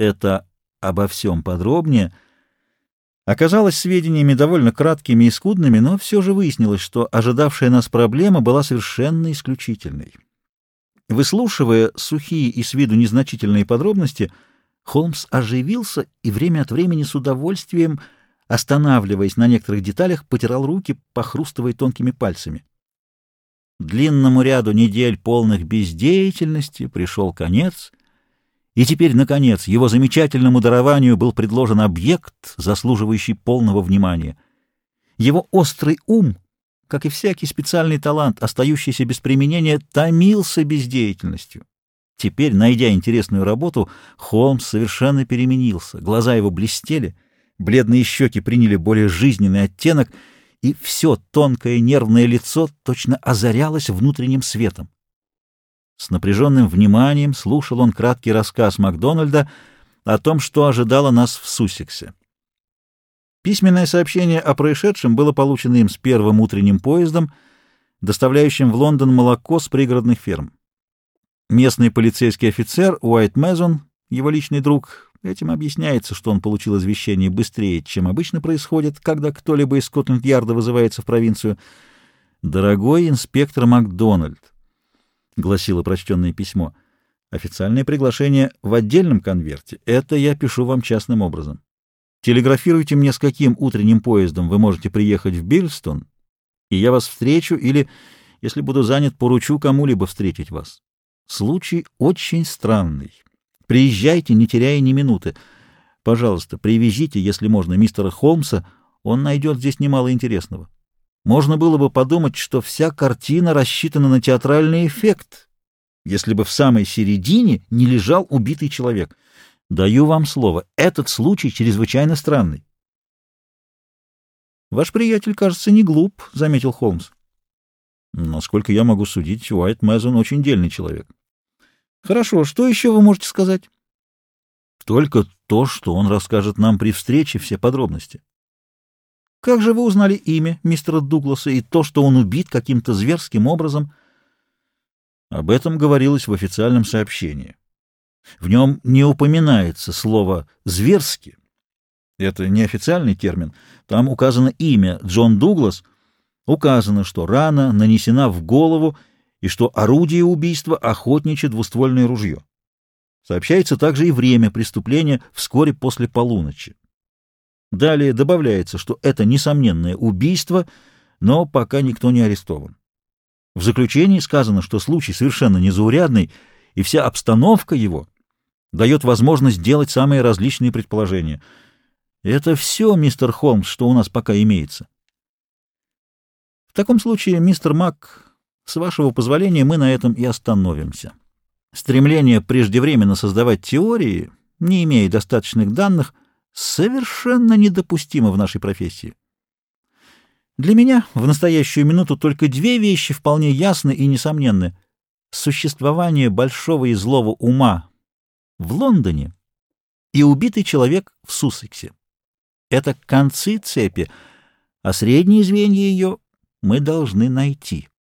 Это обо всем подробнее оказалось сведениями довольно краткими и скудными, но все же выяснилось, что ожидавшая нас проблема была совершенно исключительной. Выслушивая сухие и с виду незначительные подробности, Холмс оживился и время от времени с удовольствием, останавливаясь на некоторых деталях, потирал руки, похрустывая тонкими пальцами. Длинному ряду недель полных бездеятельности пришел конец, и теперь, наконец, его замечательному дарованию был предложен объект, заслуживающий полного внимания. Его острый ум, как и всякий специальный талант, остающийся без применения, томился бездеятельностью. Теперь, найдя интересную работу, Холмс совершенно переменился, глаза его блестели, бледные щеки приняли более жизненный оттенок, и все тонкое нервное лицо точно озарялось внутренним светом. С напряженным вниманием слушал он краткий рассказ Макдональда о том, что ожидало нас в Суссексе. Письменное сообщение о происшедшем было получено им с первым утренним поездом, доставляющим в Лондон молоко с пригородных ферм. Местный полицейский офицер Уайт Мезон, его личный друг, этим объясняется, что он получил извещение быстрее, чем обычно происходит, когда кто-либо из Скотланд-Ярда вызывается в провинцию. «Дорогой инспектор Макдональд», — гласило прочтенное письмо, — «официальное приглашение в отдельном конверте. Это я пишу вам частным образом. Телеграфируйте мне, с каким утренним поездом вы можете приехать в Биллстон, и я вас встречу или, если буду занят, поручу кому-либо встретить вас. Случай очень странный. Приезжайте, не теряя ни минуты. Пожалуйста, привезите, если можно, мистера Холмса, он найдет здесь немало интересного. Можно было бы подумать, что вся картина рассчитана на театральный эффект, если бы в самой середине не лежал убитый человек. Даю вам слово, этот случай чрезвычайно странный». «Ваш приятель, кажется, не глуп», — заметил Холмс. «Насколько я могу судить, Уайт Мезон очень дельный человек». «Хорошо, что еще вы можете сказать?» «Только то, что он расскажет нам при встрече все подробности». «Как же вы узнали имя мистера Дугласа и то, что он убит каким-то зверским образом?» «Об этом говорилось в официальном сообщении. В нем не упоминается слово «зверски». Это неофициальный термин. Там указано имя Джон Дуглас, указано, что рана нанесена в голову и что орудие убийства — охотничье двуствольное ружье. Сообщается также и время преступления вскоре после полуночи. Далее добавляется, что это несомненное убийство, но пока никто не арестован. В заключении сказано, что случай совершенно незаурядный, и вся обстановка его дает возможность делать самые различные предположения. Это все, мистер Холмс, что у нас пока имеется. В таком случае, мистер Мак, с вашего позволения, мы на этом и остановимся. Стремление преждевременно создавать теории, не имея достаточных данных, совершенно недопустимо в нашей профессии. Для меня в настоящую минуту только две вещи вполне ясны и несомненны: существование большого и злого ума в Лондоне и убитый человек в Суссексе. Это концы цепи, а средние звенья ее мы должны найти.